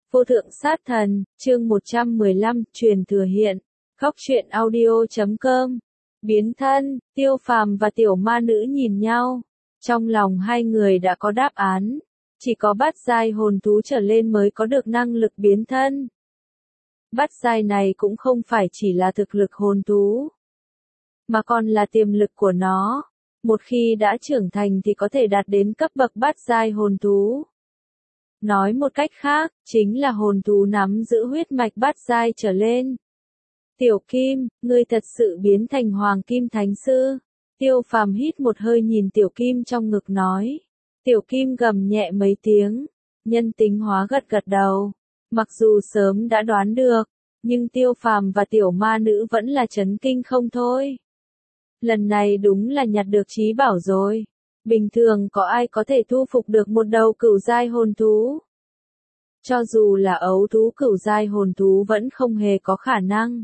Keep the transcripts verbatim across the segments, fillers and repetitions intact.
Vô thượng sát thần, chương một trăm mười lăm, truyền thừa hiện. Khóc truyện audio chấm com. Biến thân, Tiêu Phàm và tiểu ma nữ nhìn nhau. Trong lòng hai người đã có đáp án. Chỉ có bát giai hồn thú trở lên mới có được năng lực biến thân. Bát giai này cũng không phải chỉ là thực lực hồn thú, mà còn là tiềm lực của nó. Một khi đã trưởng thành thì có thể đạt đến cấp bậc bát giai hồn thú. Nói một cách khác, chính là hồn thú nắm giữ huyết mạch bát giai trở lên. Tiểu Kim, ngươi thật sự biến thành Hoàng Kim Thánh Sư. Tiêu Phàm hít một hơi nhìn Tiểu Kim trong ngực nói. Tiểu Kim gầm nhẹ mấy tiếng, nhân tính hóa gật gật đầu. Mặc dù sớm đã đoán được, nhưng Tiêu Phàm và tiểu ma nữ vẫn là chấn kinh không thôi. Lần này đúng là nhặt được trí bảo rồi. Bình thường có ai có thể thu phục được một đầu cửu giai hồn thú? Cho dù là ấu thú cửu giai hồn thú vẫn không hề có khả năng.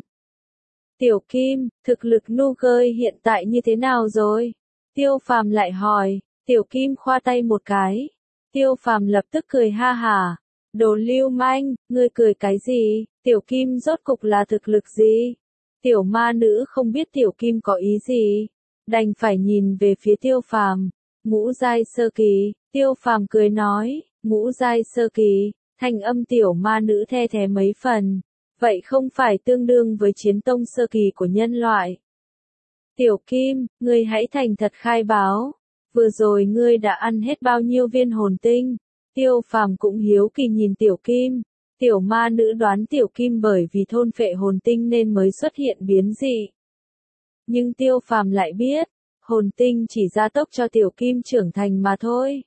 Tiểu Kim, thực lực Nugget hiện tại như thế nào rồi? Tiêu Phàm lại hỏi. Tiểu Kim khoa tay một cái. Tiêu Phàm lập tức cười ha hả. Đồ lưu manh, ngươi cười cái gì? Tiểu Kim rốt cục là thực lực gì? Tiểu ma nữ không biết Tiểu Kim có ý gì, đành phải nhìn về phía Tiêu Phàm. Ngũ giai sơ kỳ, Tiêu Phàm cười nói, ngũ giai sơ kỳ, thanh âm tiểu ma nữ the thé mấy phần, vậy không phải tương đương với chiến tông sơ kỳ của nhân loại. Tiểu Kim, ngươi hãy thành thật khai báo, vừa rồi ngươi đã ăn hết bao nhiêu viên hồn tinh? Tiêu Phàm cũng hiếu kỳ nhìn Tiểu Kim. Tiểu ma nữ đoán Tiểu Kim bởi vì thôn phệ hồn tinh nên mới xuất hiện biến dị. Nhưng Tiêu Phàm lại biết, hồn tinh chỉ gia tốc cho Tiểu Kim trưởng thành mà thôi.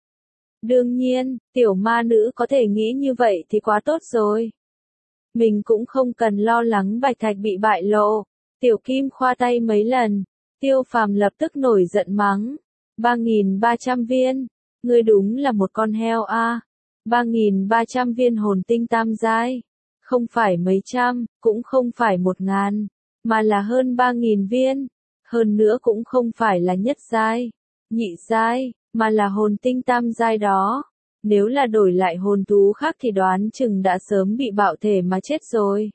Đương nhiên, tiểu ma nữ có thể nghĩ như vậy thì quá tốt rồi. Mình cũng không cần lo lắng bạch thạch bị bại lộ. Tiểu Kim khoa tay mấy lần, Tiêu Phàm lập tức nổi giận mắng. ba nghìn ba trăm viên, ngươi đúng là một con heo a. À. ba nghìn ba trăm viên hồn tinh tam giai, không phải mấy trăm, cũng không phải một ngàn, mà là hơn ba nghìn viên, hơn nữa cũng không phải là nhất giai, nhị giai, mà là hồn tinh tam giai đó. Nếu là đổi lại hồn thú khác thì đoán chừng đã sớm bị bạo thể mà chết rồi.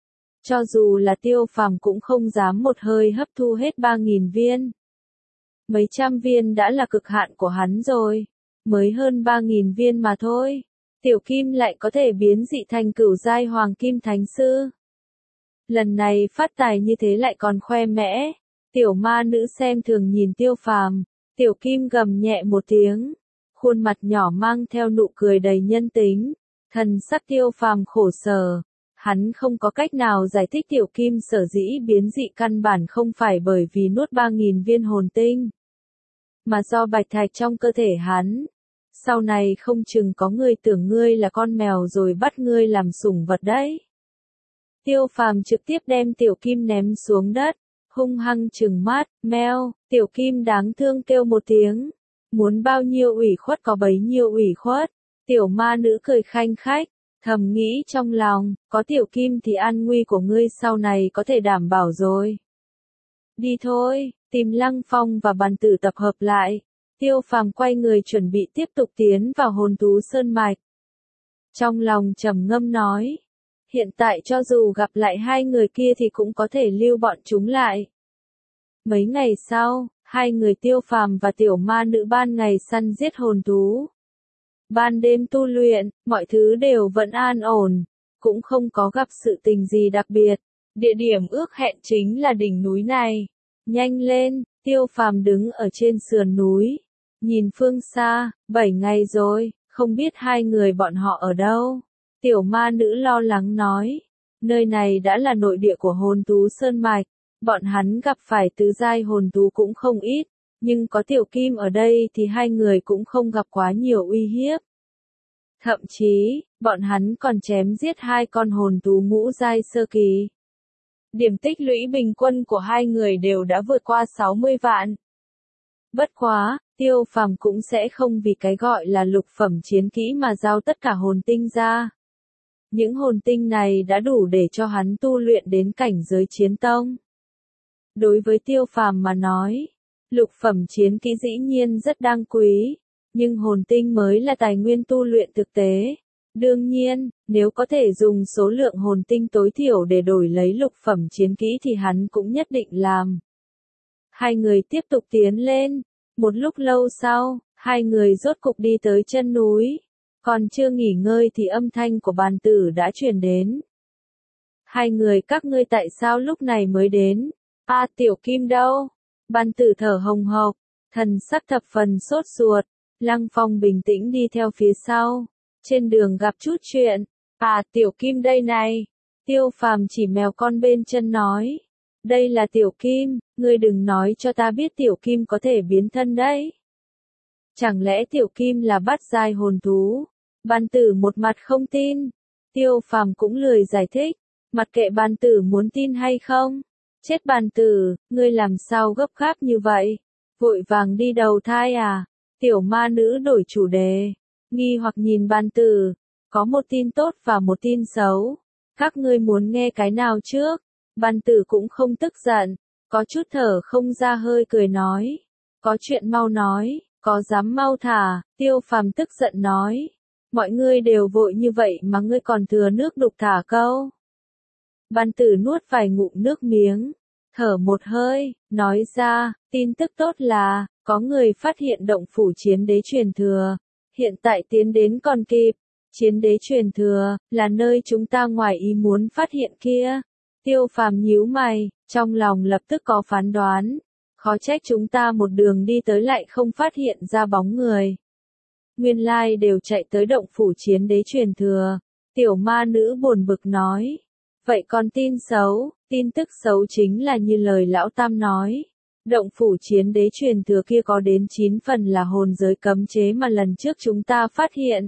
Cho dù là Tiêu Phàm cũng không dám một hơi hấp thu hết ba nghìn viên. Mấy trăm viên đã là cực hạn của hắn rồi. Mới hơn ba nghìn viên mà thôi. Tiểu Kim lại có thể biến dị thành cửu giai Hoàng Kim Thánh Sư. Lần này phát tài như thế lại còn khoe mẽ. Tiểu ma nữ xem thường nhìn Tiêu Phàm. Tiểu Kim gầm nhẹ một tiếng. Khuôn mặt nhỏ mang theo nụ cười đầy nhân tính. Thần sắc Tiêu Phàm khổ sở. Hắn không có cách nào giải thích Tiểu Kim sở dĩ biến dị căn bản không phải bởi vì nuốt ba nghìn viên hồn tinh, mà do bạch thạch trong cơ thể hắn. Sau này không chừng có người tưởng ngươi là con mèo rồi bắt ngươi làm sủng vật đấy. Tiêu Phàm trực tiếp đem Tiểu Kim ném xuống đất, hung hăng trừng mắt, meo. Tiểu Kim đáng thương kêu một tiếng, muốn bao nhiêu ủy khuất có bấy nhiêu ủy khuất. Tiểu ma nữ cười khanh khách, thầm nghĩ trong lòng, có Tiểu Kim thì an nguy của ngươi sau này có thể đảm bảo rồi. Đi thôi, tìm Lăng Phong và Bàn Tử tập hợp lại. Tiêu Phàm quay người chuẩn bị tiếp tục tiến vào hồn thú sơn mạch. Trong lòng trầm ngâm nói, hiện tại cho dù gặp lại hai người kia thì cũng có thể lưu bọn chúng lại. Mấy ngày sau, hai người Tiêu Phàm và tiểu ma nữ ban ngày săn giết hồn thú, ban đêm tu luyện, mọi thứ đều vẫn an ổn, cũng không có gặp sự tình gì đặc biệt. Địa điểm ước hẹn chính là đỉnh núi này. Nhanh lên, Tiêu Phàm đứng ở trên sườn núi, nhìn phương xa, bảy ngày rồi, không biết hai người bọn họ ở đâu. Tiểu ma nữ lo lắng nói, nơi này đã là nội địa của hồn thú sơn mạch, bọn hắn gặp phải tứ giai hồn thú cũng không ít, nhưng có Tiểu Kim ở đây thì hai người cũng không gặp quá nhiều uy hiếp. Thậm chí, bọn hắn còn chém giết hai con hồn thú ngũ giai sơ kỳ. Điểm tích lũy bình quân của hai người đều đã vượt qua sáu mươi vạn. Bất quá, Tiêu Phàm cũng sẽ không vì cái gọi là lục phẩm chiến kỹ mà giao tất cả hồn tinh ra. Những hồn tinh này đã đủ để cho hắn tu luyện đến cảnh giới chiến tông. Đối với Tiêu Phàm mà nói, lục phẩm chiến kỹ dĩ nhiên rất đáng quý, nhưng hồn tinh mới là tài nguyên tu luyện thực tế. Đương nhiên, nếu có thể dùng số lượng hồn tinh tối thiểu để đổi lấy lục phẩm chiến kỹ thì hắn cũng nhất định làm. Hai người tiếp tục tiến lên. Một lúc lâu sau, hai người rốt cục đi tới chân núi. Còn chưa nghỉ ngơi thì âm thanh của bàn tử đã truyền đến. Hai người các ngươi tại sao lúc này mới đến? A à, Tiểu Kim đâu? Bàn tử thở hồng hộc, thần sắc thập phần sốt ruột. Lăng Phong bình tĩnh đi theo phía sau. Trên đường gặp chút chuyện. À Tiểu Kim đây này. Tiêu Phàm chỉ mèo con bên chân nói. Đây là Tiểu Kim, ngươi đừng nói cho ta biết Tiểu Kim có thể biến thân đấy. Chẳng lẽ Tiểu Kim là bát giai hồn thú? Bàn tử một mặt không tin. Tiêu Phàm cũng lười giải thích. Mặc kệ bàn tử muốn tin hay không. Chết bàn tử, ngươi làm sao gấp gáp như vậy? Vội vàng đi đầu thai à? Tiểu ma nữ đổi chủ đề. Nghi hoặc nhìn bàn tử. Có một tin tốt và một tin xấu. Các ngươi muốn nghe cái nào trước? Bàn tử cũng không tức giận. Có chút thở không ra hơi cười nói. Có chuyện mau nói, có dám mau thả. Tiêu Phàm tức giận nói. Mọi người đều vội như vậy mà ngươi còn thừa nước đục thả câu. Bàn tử nuốt vài ngụm nước miếng. Thở một hơi, nói ra, tin tức tốt là, có người phát hiện động phủ chiến đế truyền thừa. Hiện tại tiến đến còn kịp. Chiến đế truyền thừa, là nơi chúng ta ngoài ý muốn phát hiện kia. Tiêu Phàm nhíu mày, trong lòng lập tức có phán đoán. Khó trách chúng ta một đường đi tới lại không phát hiện ra bóng người. Nguyên lai đều chạy tới động phủ chiến đế truyền thừa. Tiểu ma nữ buồn bực nói. Vậy còn tin xấu, tin tức xấu chính là như lời lão tam nói. Động phủ chiến đế truyền thừa kia có đến chín phần là hồn giới cấm chế mà lần trước chúng ta phát hiện.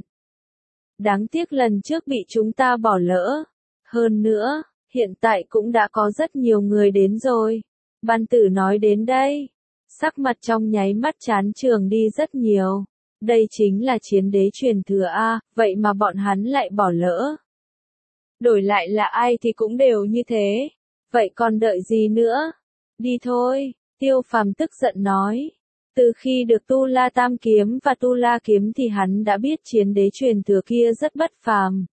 Đáng tiếc lần trước bị chúng ta bỏ lỡ. Hơn nữa, hiện tại cũng đã có rất nhiều người đến rồi. Bàn tử nói đến đây. Sắc mặt trong nháy mắt chán trường đi rất nhiều. Đây chính là chiến đế truyền thừa A, vậy mà bọn hắn lại bỏ lỡ. Đổi lại là ai thì cũng đều như thế. Vậy còn đợi gì nữa? Đi thôi, Tiêu Phàm tức giận nói. Từ khi được Tu La Tam Kiếm và Tu La Kiếm thì hắn đã biết chiến đế truyền thừa kia rất bất phàm.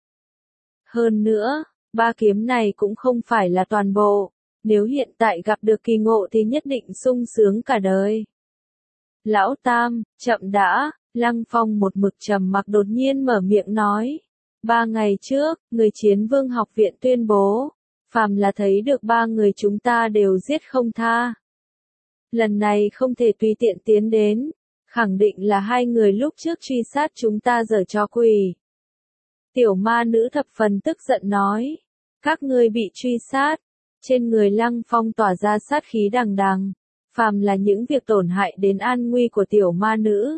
Hơn nữa, ba kiếm này cũng không phải là toàn bộ. Nếu hiện tại gặp được kỳ ngộ thì nhất định sung sướng cả đời. Lão Tam, chậm đã, Lăng Phong một mực trầm mặc đột nhiên mở miệng nói. Ba ngày trước, người chiến vương học viện tuyên bố, phàm là thấy được ba người chúng ta đều giết không tha. Lần này không thể tùy tiện tiến đến, khẳng định là hai người lúc trước truy sát chúng ta giở trò quỷ. Tiểu ma nữ thập phần tức giận nói, các ngươi bị truy sát, trên người Lăng Phong tỏa ra sát khí đằng đằng, phàm là những việc tổn hại đến an nguy của tiểu ma nữ.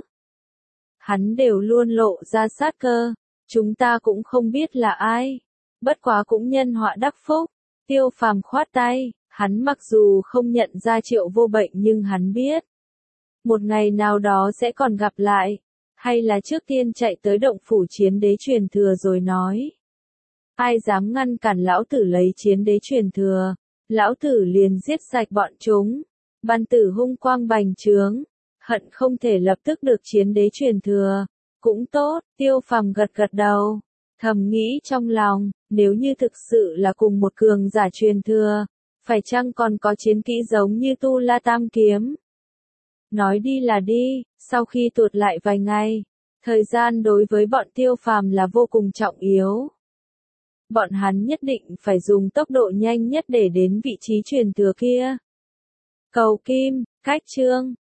Hắn đều luôn lộ ra sát cơ, chúng ta cũng không biết là ai, bất quá cũng nhân họa đắc phúc. Tiêu Phàm khoát tay, hắn mặc dù không nhận ra Triệu Vô Bệnh nhưng hắn biết. Một ngày nào đó sẽ còn gặp lại, hay là trước tiên chạy tới động phủ chiến đế truyền thừa rồi nói. Ai dám ngăn cản lão tử lấy chiến đế truyền thừa, lão tử liền giết sạch bọn chúng. Bàn tử hung quang bành trướng, hận không thể lập tức được chiến đế truyền thừa. Cũng tốt, Tiêu Phàm gật gật đầu, thầm nghĩ trong lòng, nếu như thực sự là cùng một cường giả truyền thừa, phải chăng còn có chiến kỹ giống như Tu La Tam Kiếm? Nói đi là đi, sau khi tuột lại vài ngày, thời gian đối với bọn Tiêu Phàm là vô cùng trọng yếu. Bọn hắn nhất định phải dùng tốc độ nhanh nhất để đến vị trí truyền thừa kia. Cầu Kim, cách chương